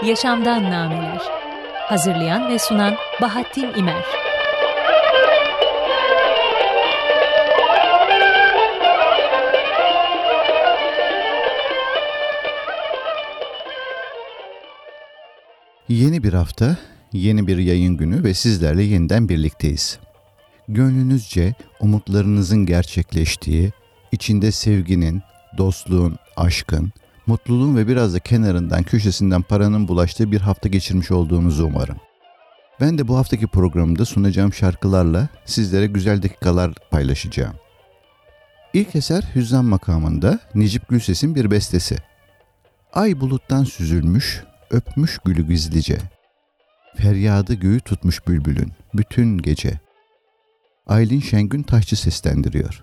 Yaşamdan Nameler. Hazırlayan ve sunan Bahattin İmer. Yeni bir hafta, yeni bir yayın günü ve sizlerle yeniden birlikteyiz. Gönlünüzce umutlarınızın gerçekleştiği, içinde sevginin, dostluğun, aşkın, mutluluğun ve biraz da kenarından, köşesinden paranın bulaştığı bir hafta geçirmiş olduğunuzu umarım. Ben de bu haftaki programda sunacağım şarkılarla sizlere güzel dakikalar paylaşacağım. İlk eser Hüzzam makamında Necip Gülses'in bir bestesi. Ay buluttan süzülmüş, öpmüş gülü gizlice. Feryadı göğü tutmuş bülbülün bütün gece. Aylin Şengün Taşçı seslendiriyor.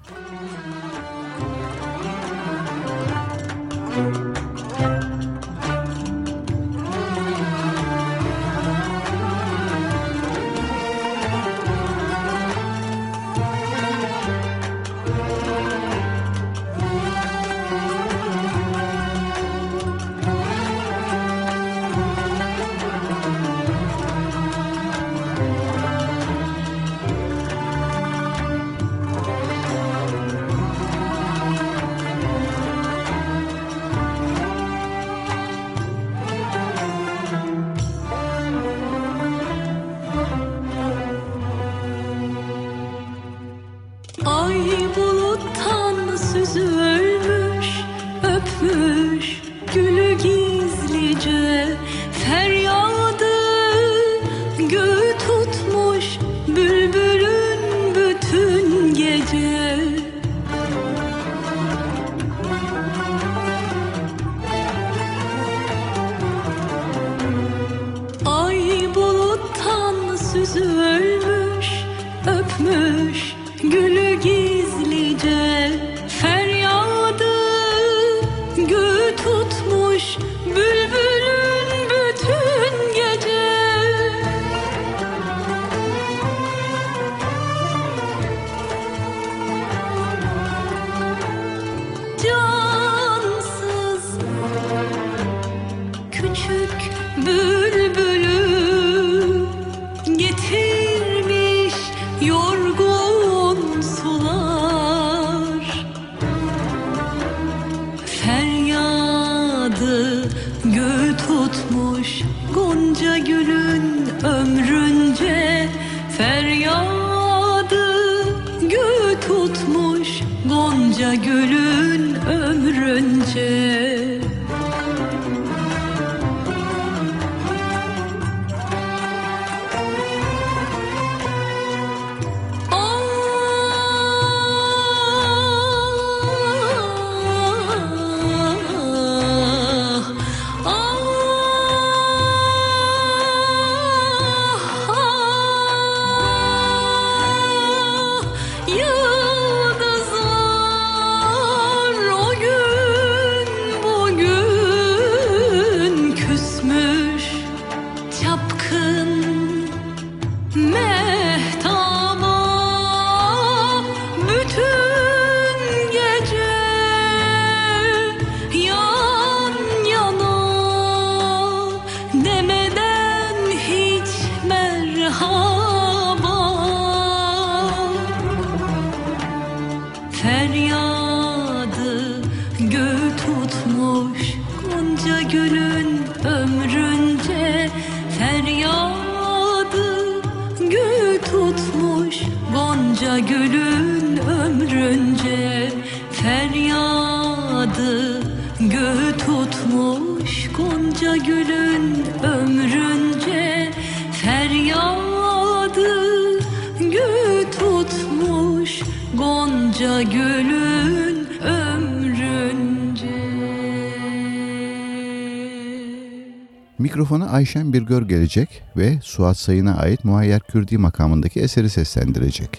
Mikrofona Ayşen Birgör gelecek ve Suat Sayın'a ait Muayyer Kürdi makamındaki eseri seslendirecek.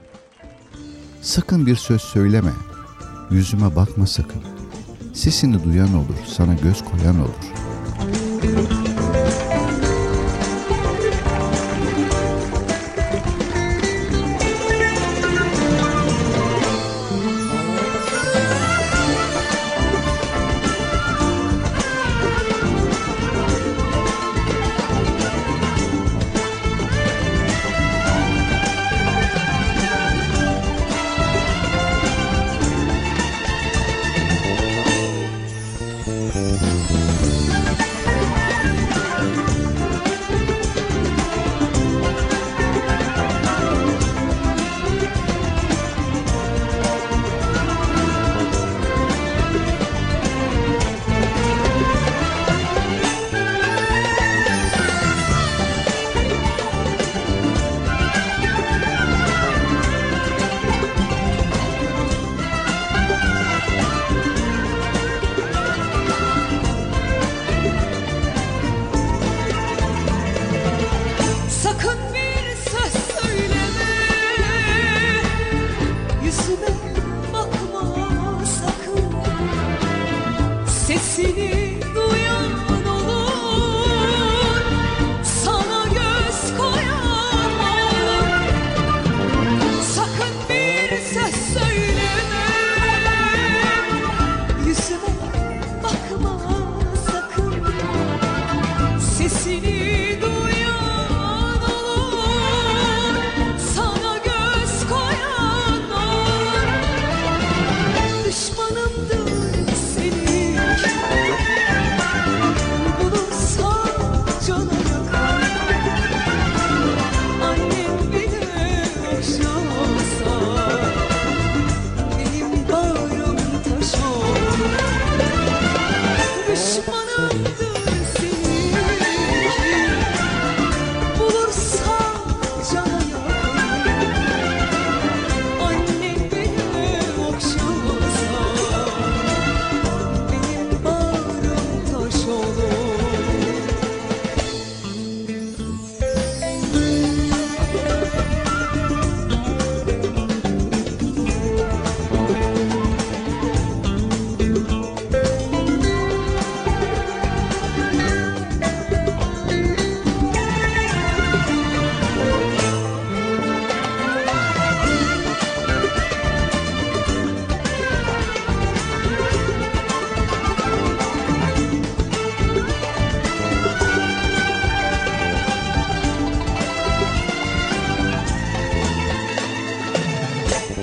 Sakın bir söz söyleme, yüzüme bakma sakın. Sesini duyan olur, sana göz koyan olur.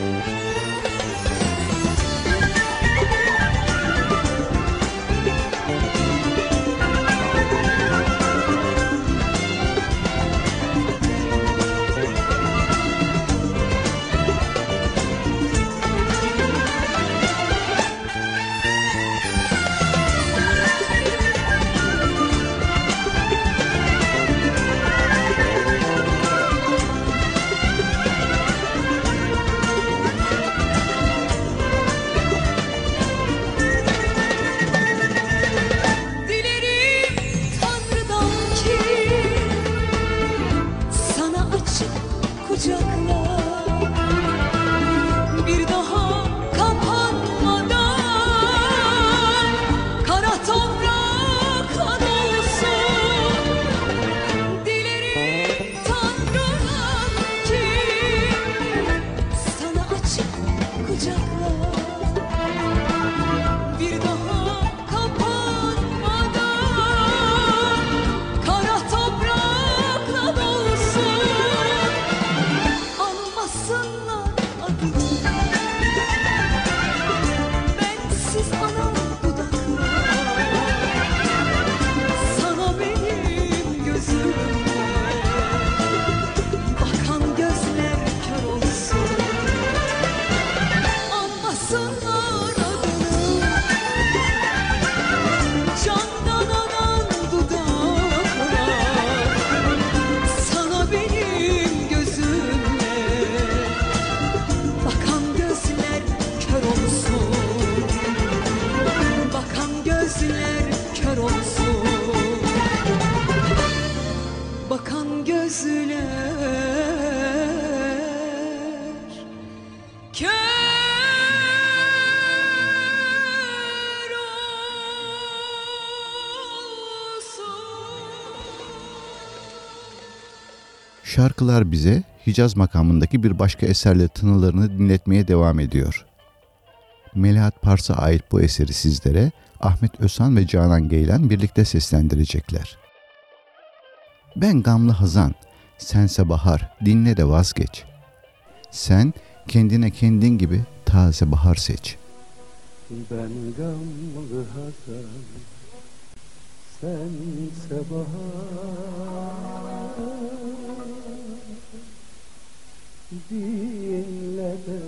Şarkılar bize Hicaz makamındaki bir başka eserle tınılarını dinletmeye devam ediyor. Melahat Pars'a ait bu eseri sizlere Ahmet Özhan ve Canan Geylan birlikte seslendirecekler. Ben gamlı hazan, sense bahar, dinle de vazgeç. Sen kendine kendin gibi taze bahar seç. Ben gamlı hazan, sense bahar, dinle de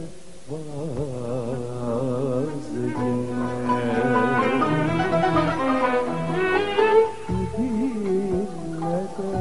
vazgeç. Dinle de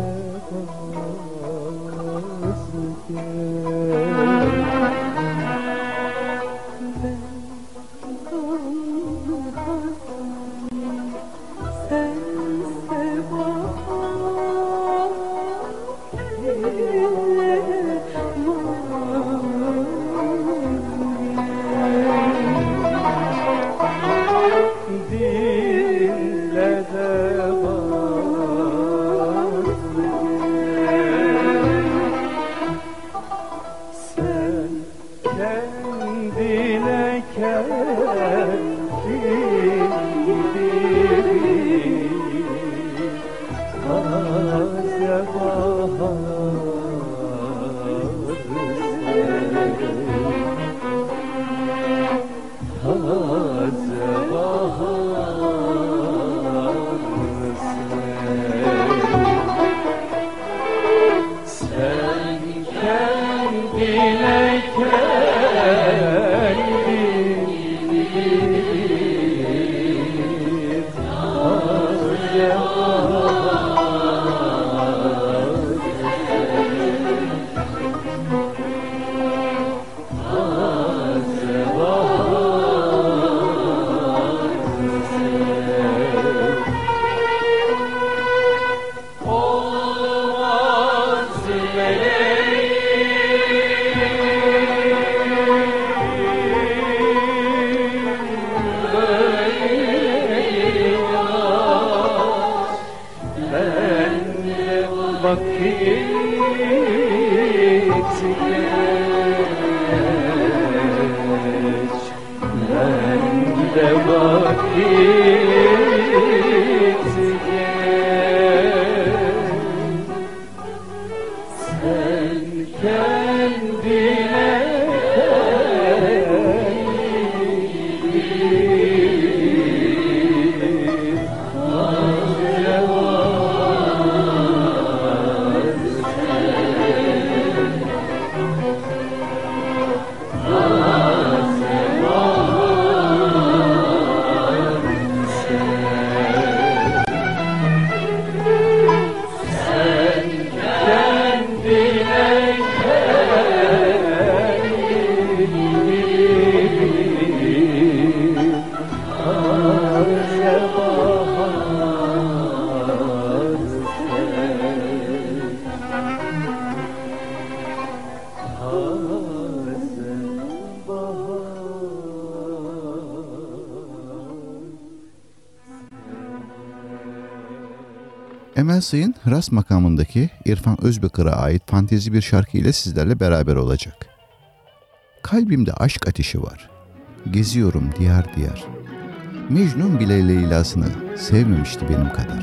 Emel Sayın, Ras makamındaki İrfan Özbakar'a ait fantezi bir şarkı ile sizlerle beraber olacak. Kalbimde aşk ateşi var. Geziyorum diyar diyar. Mecnun bile Leyla'sını sevmemişti benim kadar.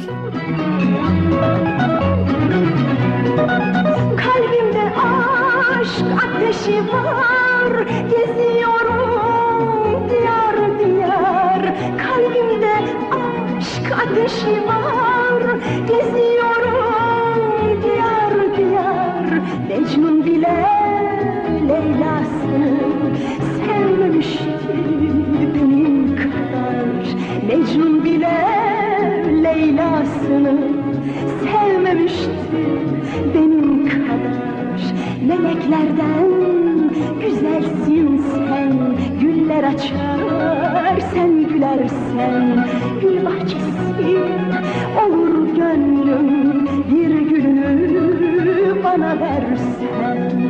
Kalbimde aşk ateşi var. Geziyorum diyar diyar. Kalbimde aşk ateşi var. Geziyorum diyar diyar. Mecnun bile Leyla'sını sevmemişti benim kadar. Mecnun bile Leyla'sını sevmemişti benim kadar. Meleklerden güzelsin sen, güller açar sen gülersen. Gül bahçesi olur gönlüm, bir gülünü bana versen.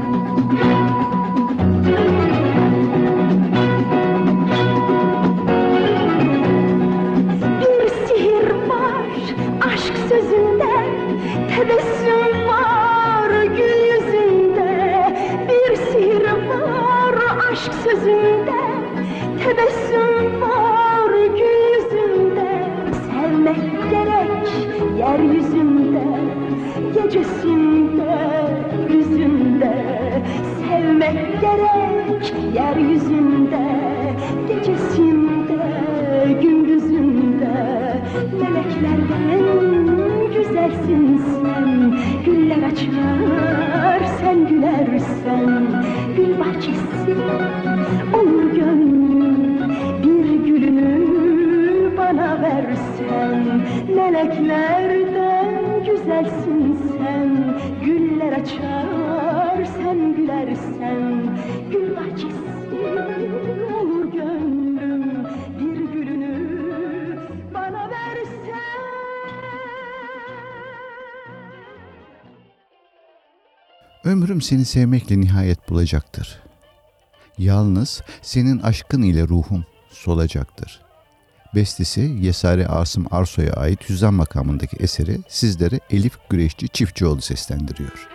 Bir sihir var aşk sözünde, tebessüm var gül yüzünde. Bir sihir var aşk sözünde, tebessüm var gül yüzünde. Sevmek gerek yeryüzünde, gecesinde, yüzünde. Sevmek gerek yeryüzünde, gecesinde, gündüzünde. Meleklerden güzelsin sen, güller açar sen gülersen. Gül bahçesi olur gönlüm, bir gülünü bana versen. Meleklerden güzelsin sen, güller açar sen gülersen. Gül bahçesi olur gönlüm, bir gülünü bana versen. Ömrüm seni sevmekle nihayet bulacaktır. Yalnız senin aşkın ile ruhum solacaktır. Bestesi Yesari Asım Arsoy'a ait Hüzzam makamındaki eseri sizlere Elif Güreşçi Çiftçioğlu seslendiriyor.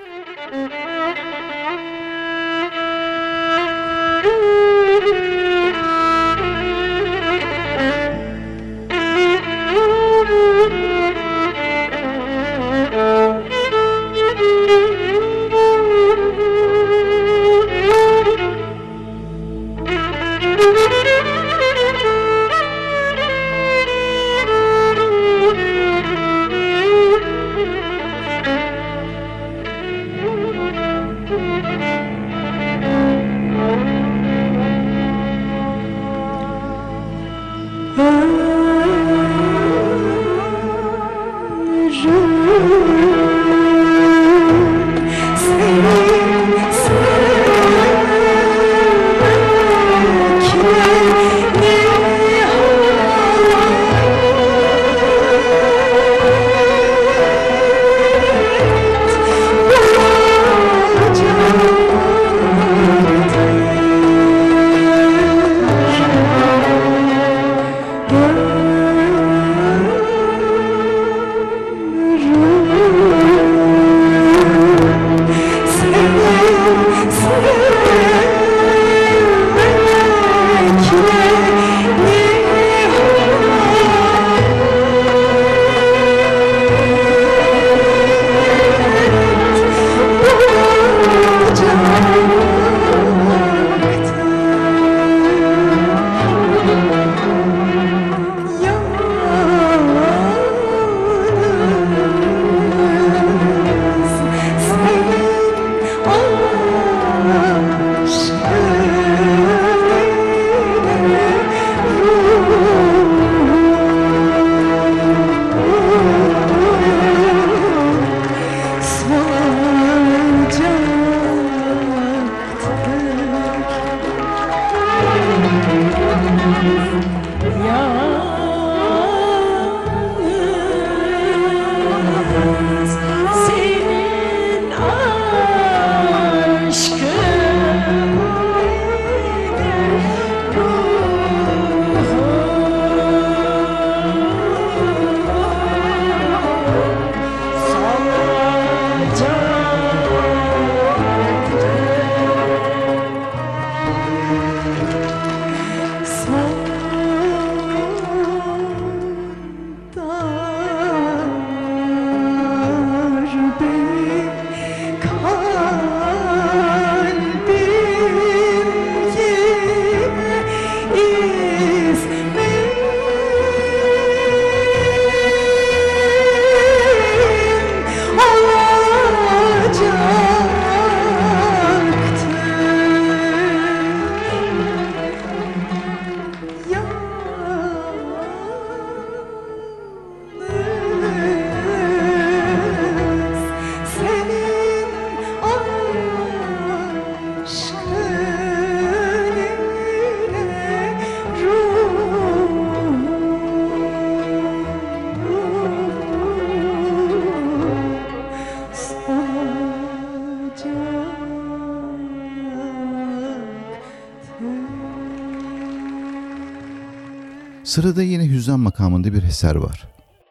Sırada yine hüzzam makamında bir eser var.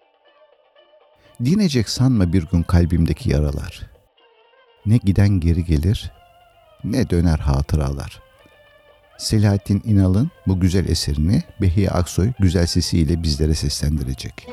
Dinecek sanma bir gün kalbimdeki yaralar. Ne giden geri gelir, ne döner hatıralar. Selahattin İnal'ın bu güzel eserini Behiye Aksoy güzel sesiyle bizlere seslendirecek.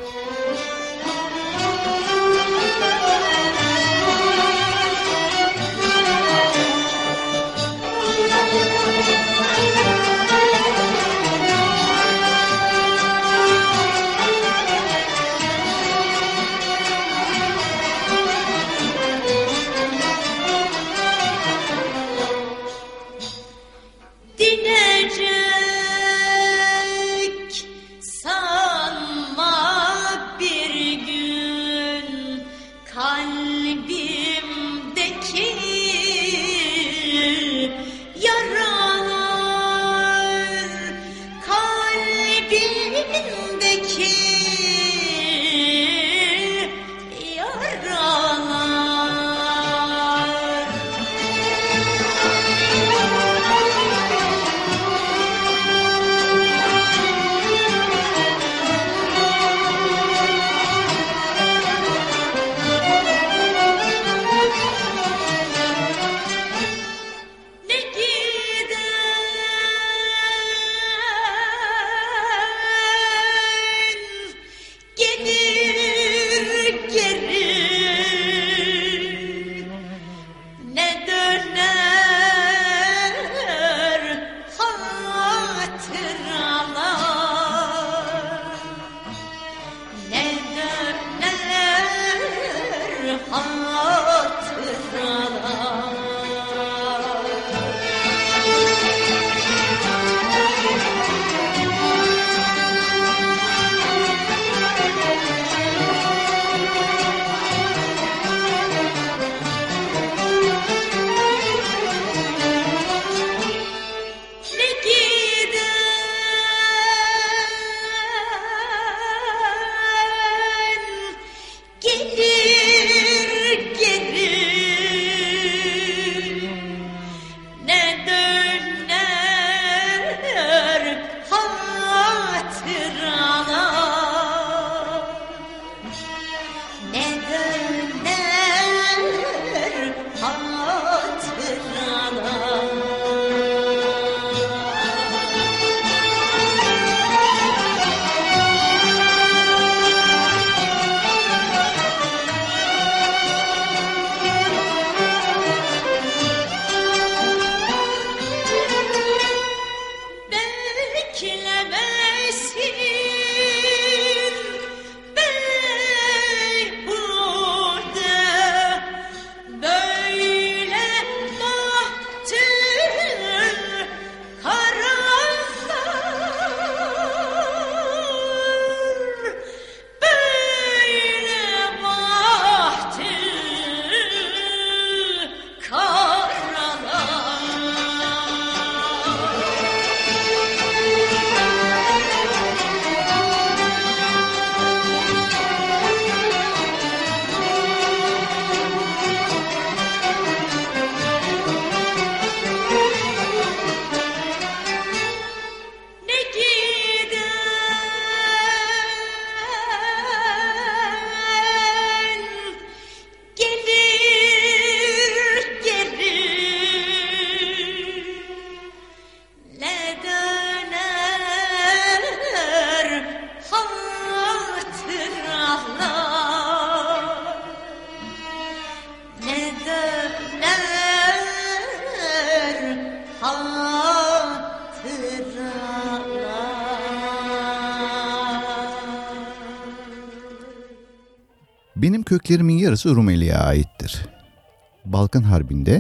Benim köklerimin yarısı Rumeli'ye aittir. Balkan Harbi'nde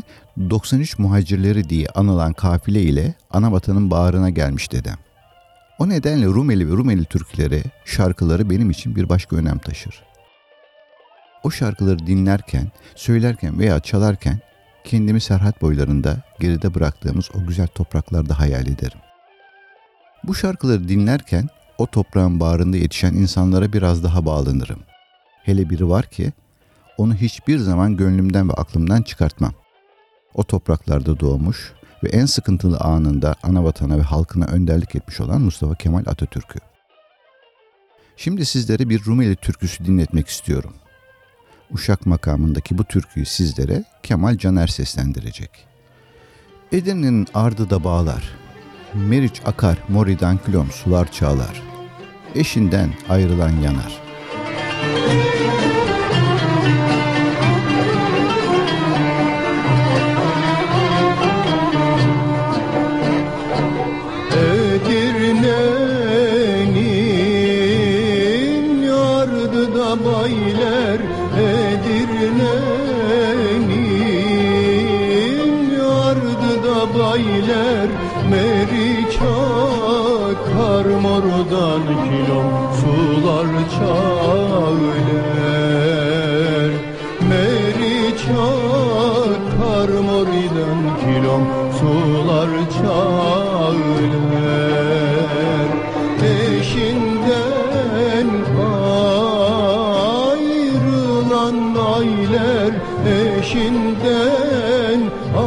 93 muhacirleri diye anılan kafile ile Anavatan'ın bağrına gelmiş dedem. O nedenle Rumeli ve Rumeli türküleri, şarkıları benim için bir başka önem taşır. O şarkıları dinlerken, söylerken veya çalarken kendimi Serhat boylarında geride bıraktığımız o güzel topraklarda hayal ederim. Bu şarkıları dinlerken o toprağın bağrında yetişen insanlara biraz daha bağlanırım. Hele biri var ki onu hiçbir zaman gönlümden ve aklımdan çıkartmam. O topraklarda doğmuş ve en sıkıntılı anında Anavatana ve halkına önderlik etmiş olan Mustafa Kemal Atatürk'ü. Şimdi sizlere bir Rumeli türküsü dinletmek istiyorum. Uşak makamındaki bu türküyü sizlere Kemal Caner seslendirecek. Edirne'nin ardı da bağlar, Meriç akar moridan kilom sular çağlar, eşinden ayrılan yanar. Edirne'nin yardı da baylar, Edirne'nin yardı da baylar, Meriç akar mordan kilom sular çağlar, Meriç akar mordan kilom sular çağlar, eşinden ayrılan aylar, eşinden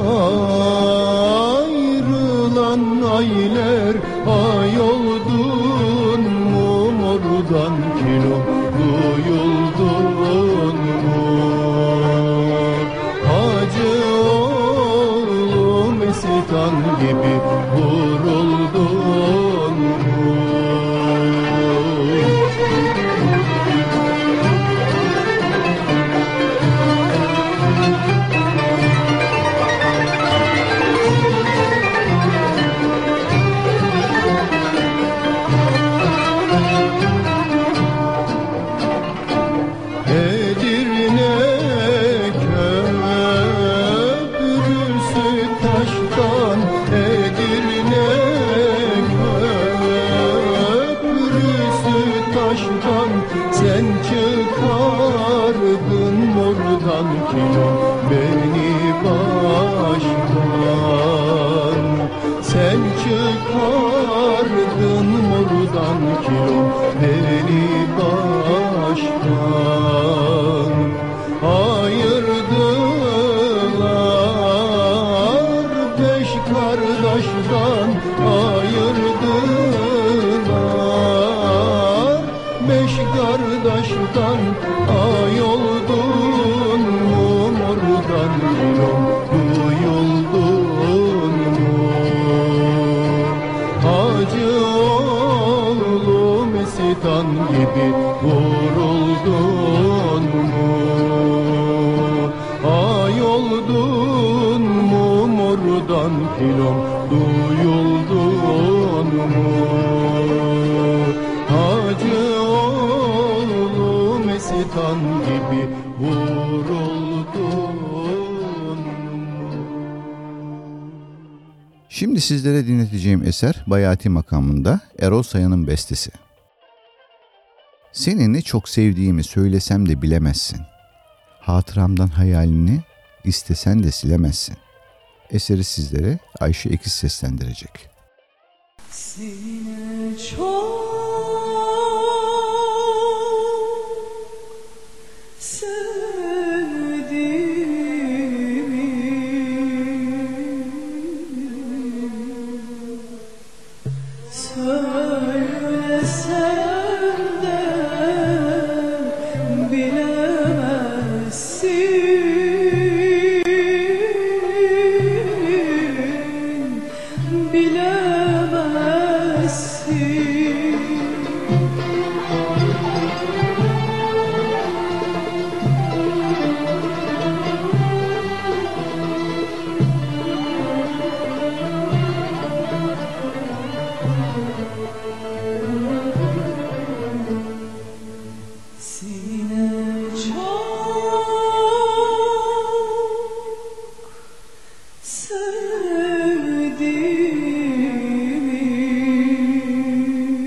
ayrılan aylar, ay oldun mu mordan kilom duyuldun mu, Hacı oğlu Mestan gibi vuruldun mu? Sen çıkardın mordan kilom beni baştan, sen çıkardın mordan kilom beni baştan, ayırdılar beş kardeşten, ayırdılar beş kardeşten, ay oldun mu mordan kilom duyuldun mu, Hacı oğlu Mestan gibi vuruldun mu, ay oldun mu mordan kilom duyuldun mu, Hacı oğlu Mestan gibi vuruldun mu? Şimdi sizlere dinleteceğim eser Bayati makamında Erol Sayan'ın bestesi. Seni ne çok sevdiğimi söylesem de bilemezsin. Hatıramdan hayalini istesen de silemezsin. Eseri sizlere Ayşe Ekiz seslendirecek. Seni çok söylesem de bilemezsin, bilemezsin. Sevdiğimi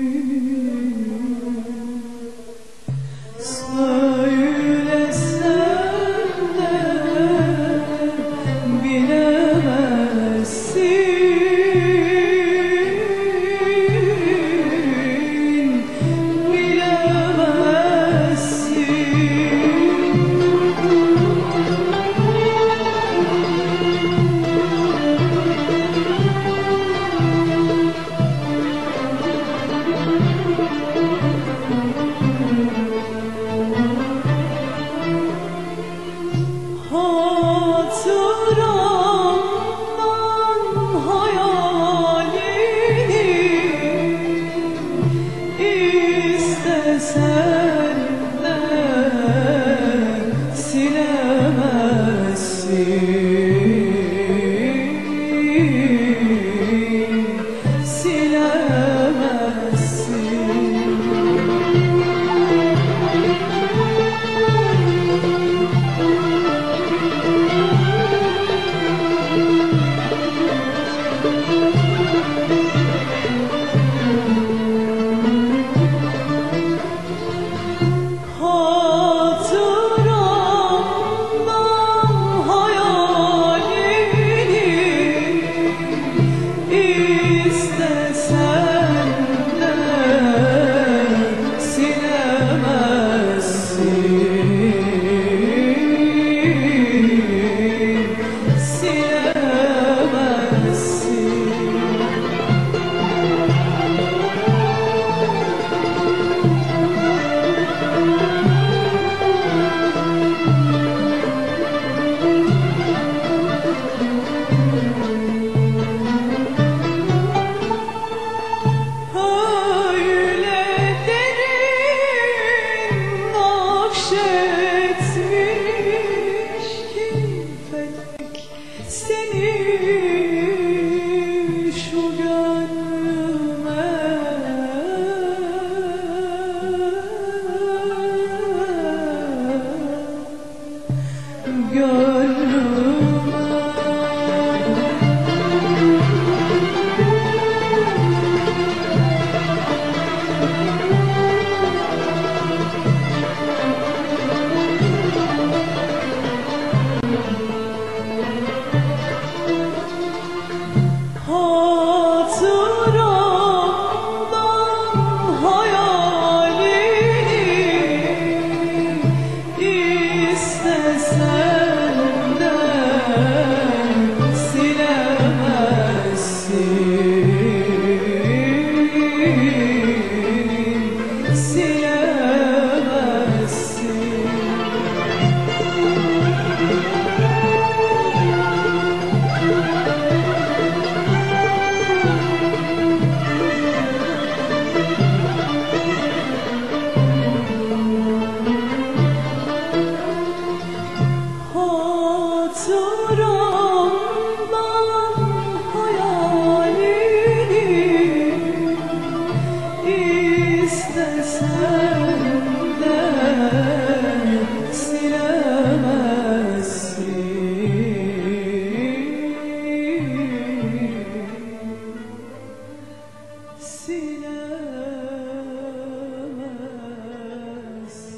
silemez.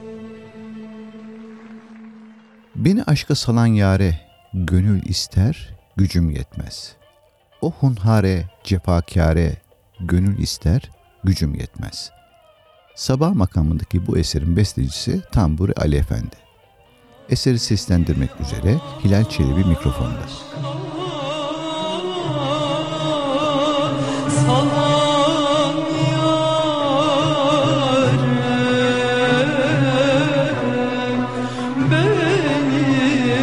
Beni aşka salan yâre gönül ister, gücüm yetmez. O hunhare, cefakâre gönül ister, gücüm yetmez. Sabah makamındaki bu eserin bestecisi Tamburi Ali Efendi. Eseri seslendirmek üzere Hilal Çelebi mikrofonda. Salan yâre beni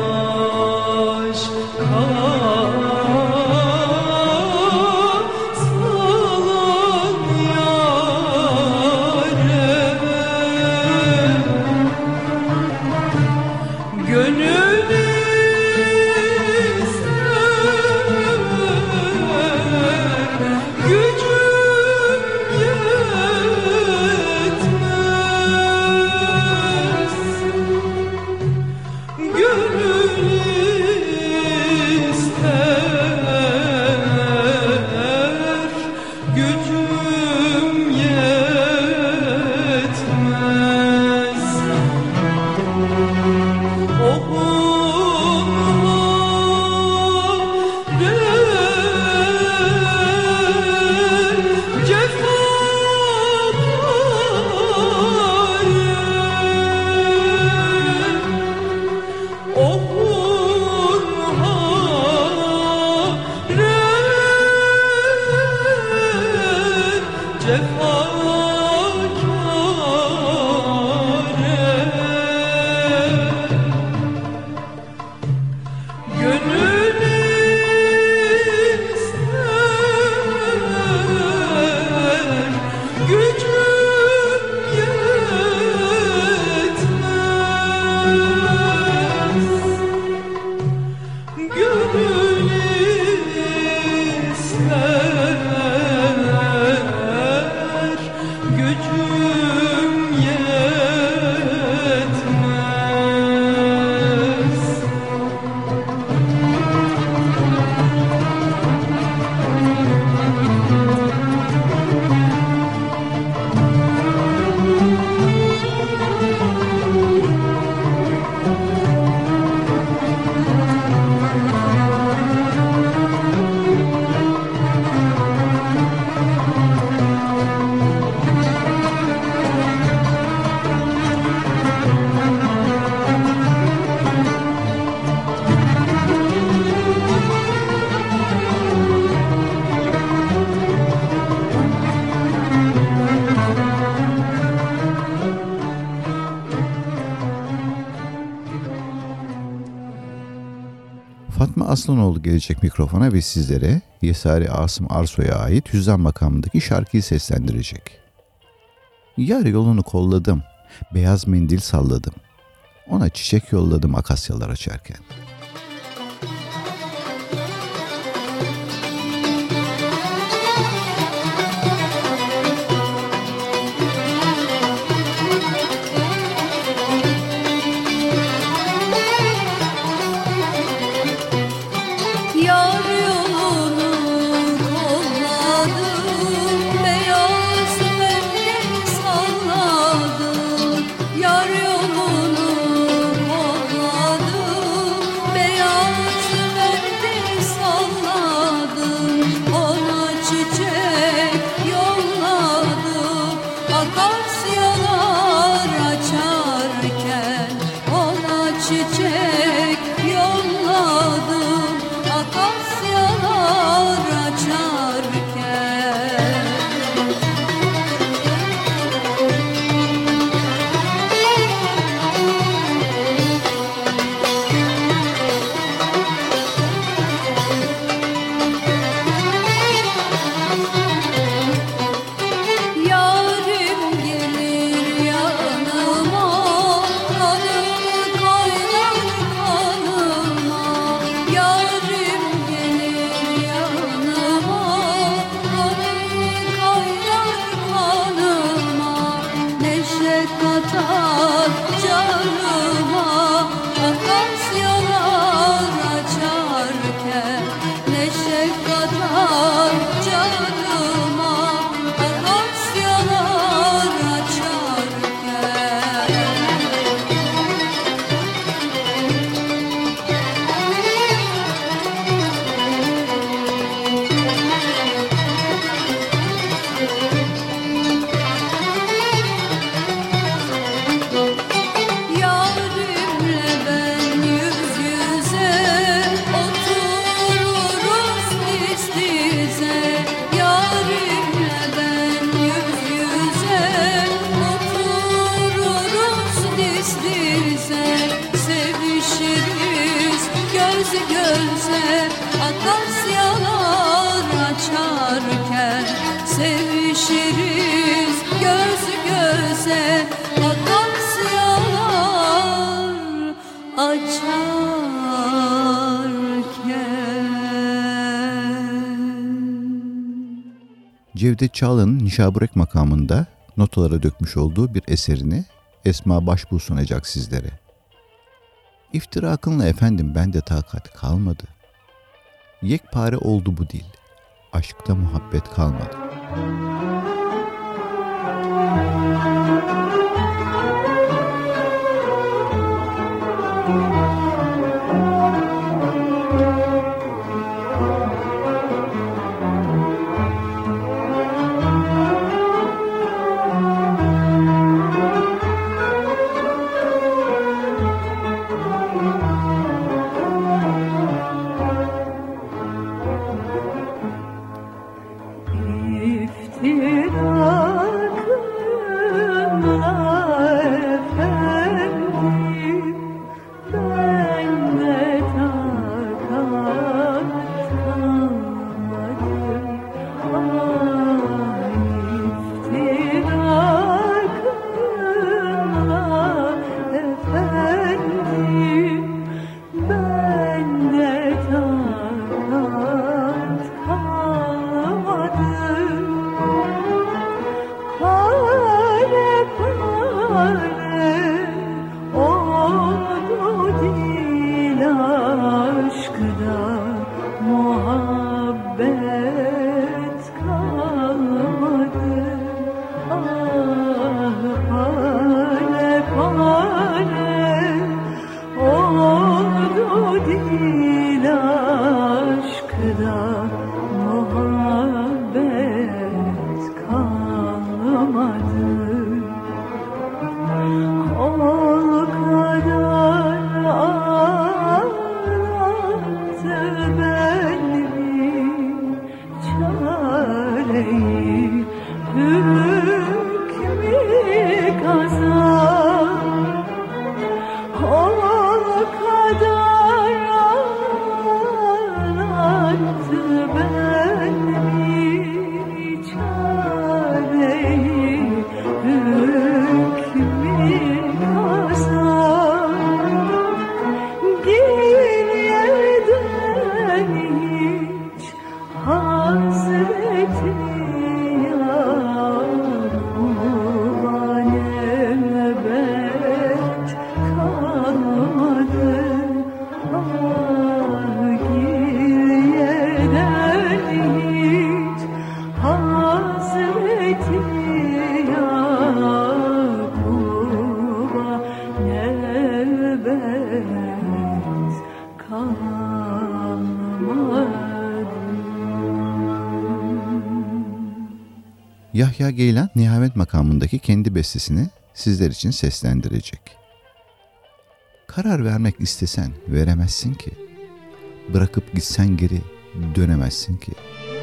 aşka salan yâre gönül Fatma Aslanoğlu gelecek mikrofona ve sizlere Yesari Asım Arsoy'a ait Hüzzam makamındaki şarkıyı seslendirecek. Yar yolunu kolladım, beyaz mendil salladım. Ona çiçek yolladım akasyalar açarken. Yar yolunu kolladım, sevişiriz göz göze, akasyalar açarken. Cevdet Çağla'nın Nişaburek makamında notalara dökmüş olduğu bir eserini Esma Başbuğ sunacak sizlere. İftirakınla efendim bende takat kalmadı. Yekpare oldu bu dil, aşkta muhabbet kalmadı. Yahya Geylan Nihavet makamındaki kendi bestesini sizler için seslendirecek. Karar vermek istesen veremezsin ki. Bırakıp gitsen geri dönemezsin ki.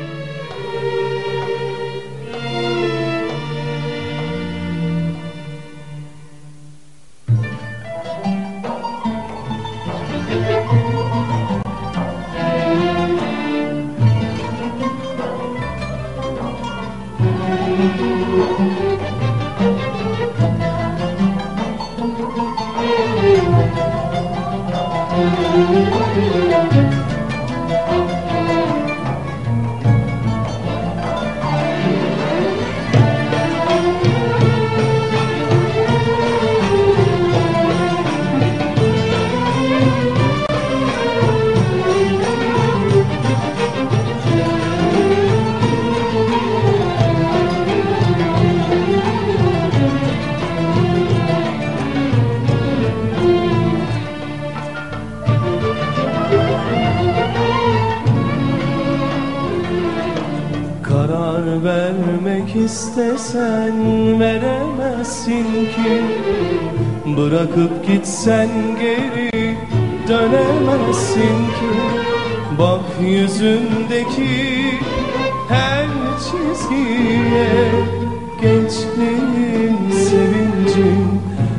İstesen veremezsin ki, bırakıp gitsen geri dönemezsin ki. Bak yüzündeki her çizgiye, gençliğin sevinci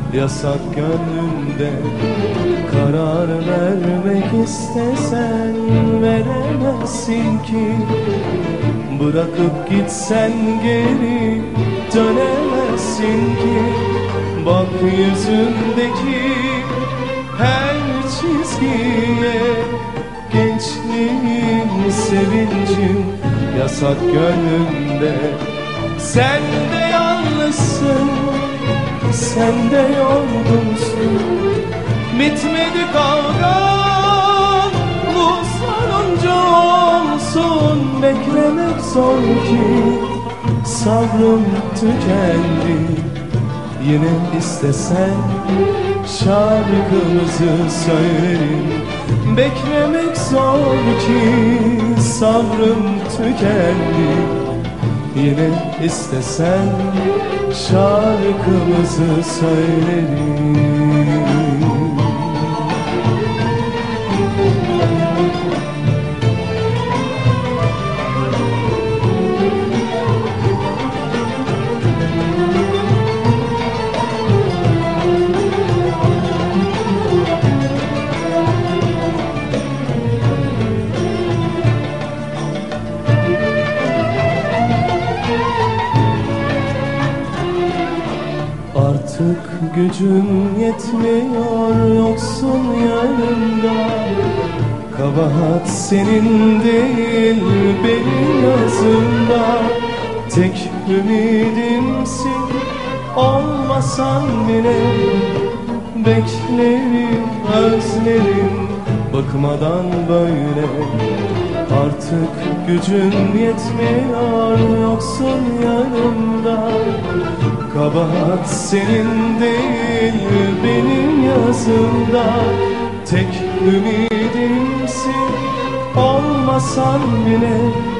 yasak gönlünde. Karar vermek istesen veremezsin ki, bırakıp gitsen geri dönemezsin ki. Bak yüzündeki her çizgiye, gençliğim, sevincim yasak gönlümde. Sen de yalnızsın, sen de yorgunsun. Bitmedi kavgan, bu sonuncu olsun. Beklemek zor ki, sabrım tükendi. Yine istesen şarkımızı söylerim. Beklemek zor ki, sabrım tükendi. Yine istesen şarkımızı söylerim. Artık gücüm yetmiyor, yoksun yanımda. Kabahat senin değil, benim yazımda. Tek ümidimsin, olmasan bile. Beklerim, özlerim, bakmadan böyle. Artık gücüm yetmiyor, yoksun yanımda. Kabahat senin değil, benim yazımda. Tek ümidimsin, olmasan bile.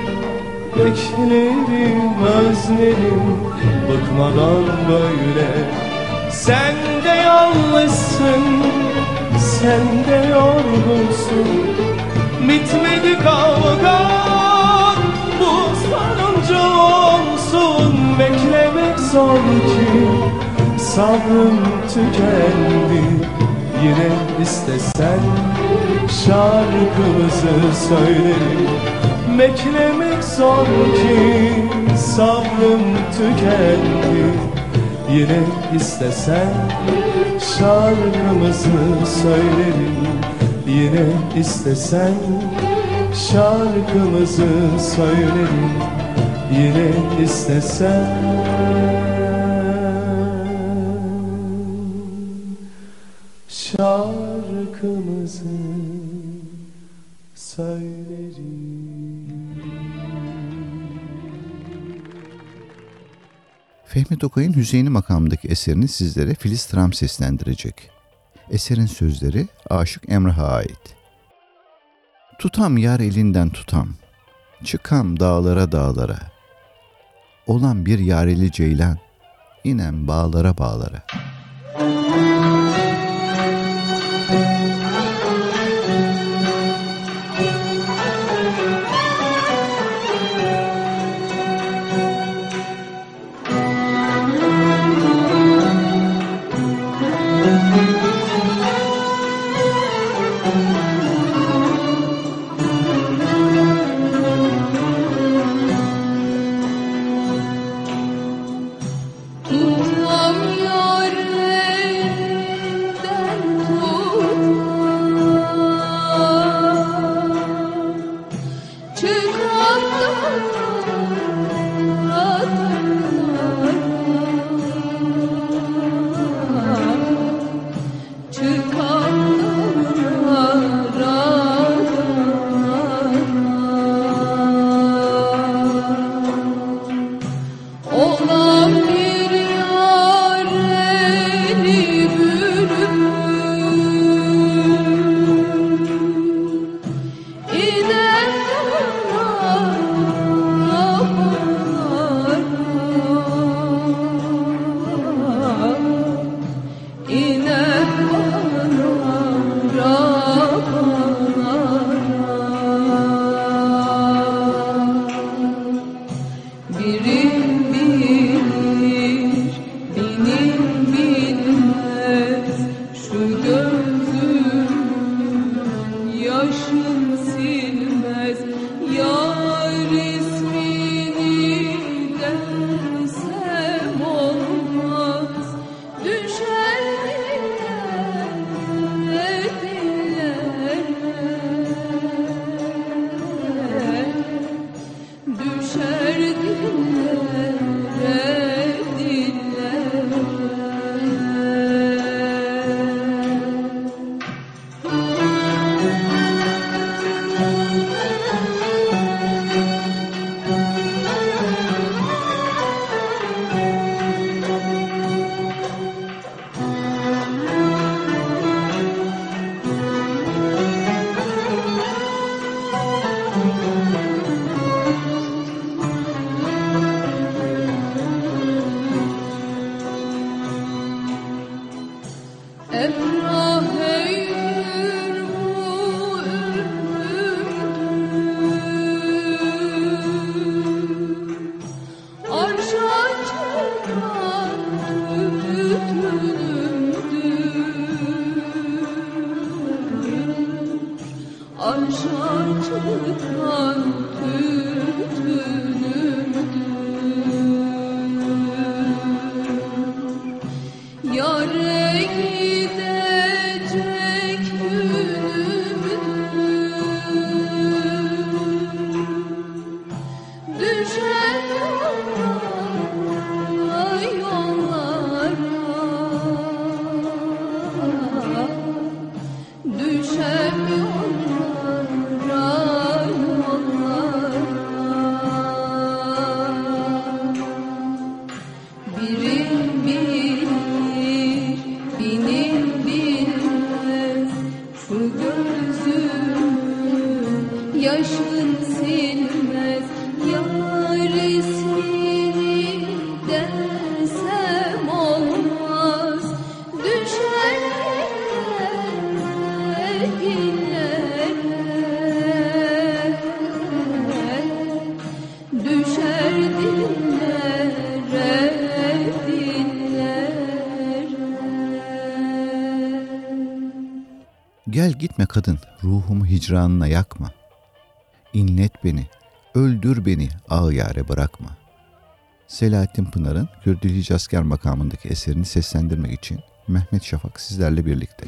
Beklerim, özlerim, bıkmadan böyle. Sen de yalnızsın, sen de yorgunsun. Bitmedi kavgan, bu sonuncu olsun. Beklemek zor ki, sabrım tükendi. Yine istesen şarkımızı söylerim. Beklemek zor ki, sabrım tükendi. Yine istesen şarkımızı söylerim. Yine istesen şarkımızı söylerim. Yine istesen şarkımızı söylerim. Fehmi Tokay'ın Hüseyin'i makamındaki eserini sizlere Filiz Tram seslendirecek. Eserin sözleri Aşık Emrah'a ait. Tutam yar elinden tutam, çıkam dağlara dağlara. Olan bir yareli ceylan, inem bağlara bağlara. Tutam yar Gel gitme kadın, ruhumu hicranına yakma. İnlet beni, öldür beni, ağyare bırakma. Selahattin Pınar'ın Kürdül Hicazkar makamındaki eserini seslendirmek için Mehmet Şafak sizlerle birlikte.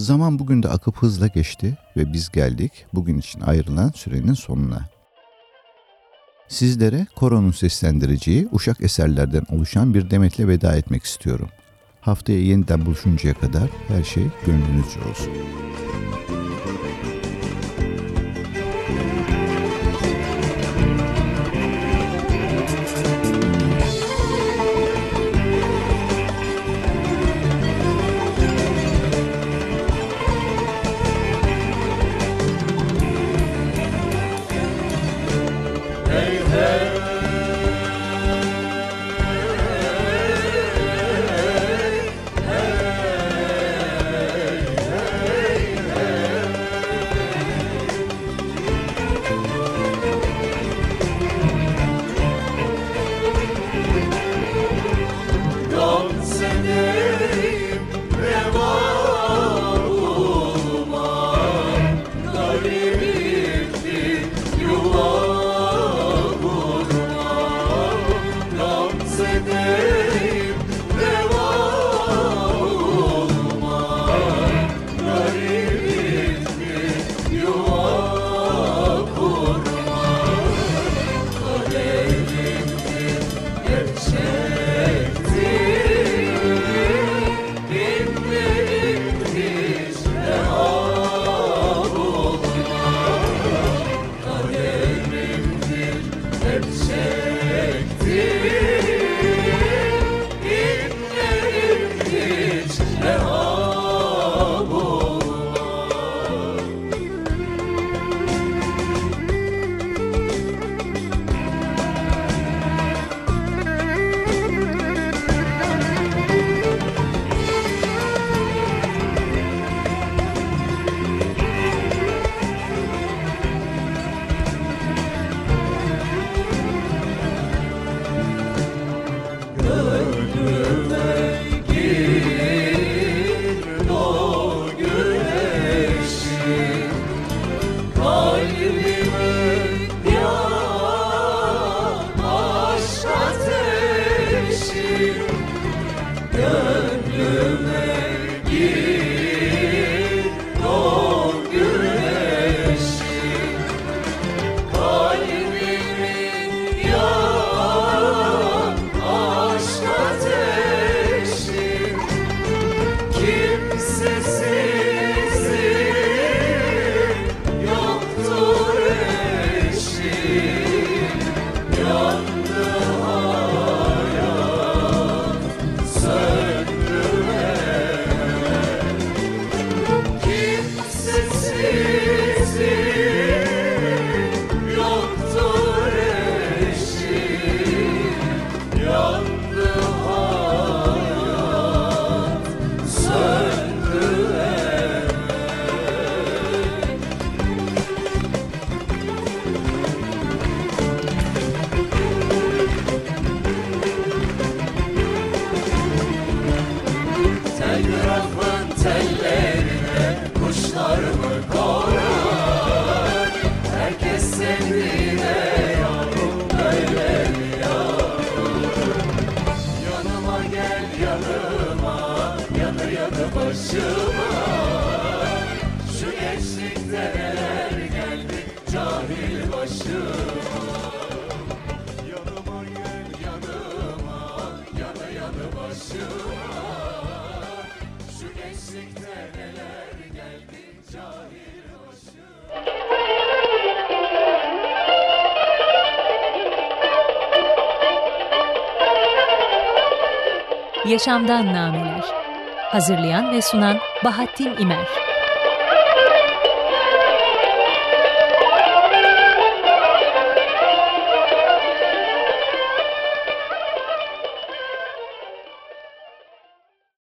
Zaman bugün de akıp hızla geçti ve biz geldik bugün için ayrılan sürenin sonuna. Sizlere Koro'nun seslendireceği uşak eserlerden oluşan bir demetle veda etmek istiyorum. Haftaya yeniden buluşuncaya kadar her şey gönlünüzce olsun. Yaşamdan Nameler. Hazırlayan ve sunan Bahattin İmer.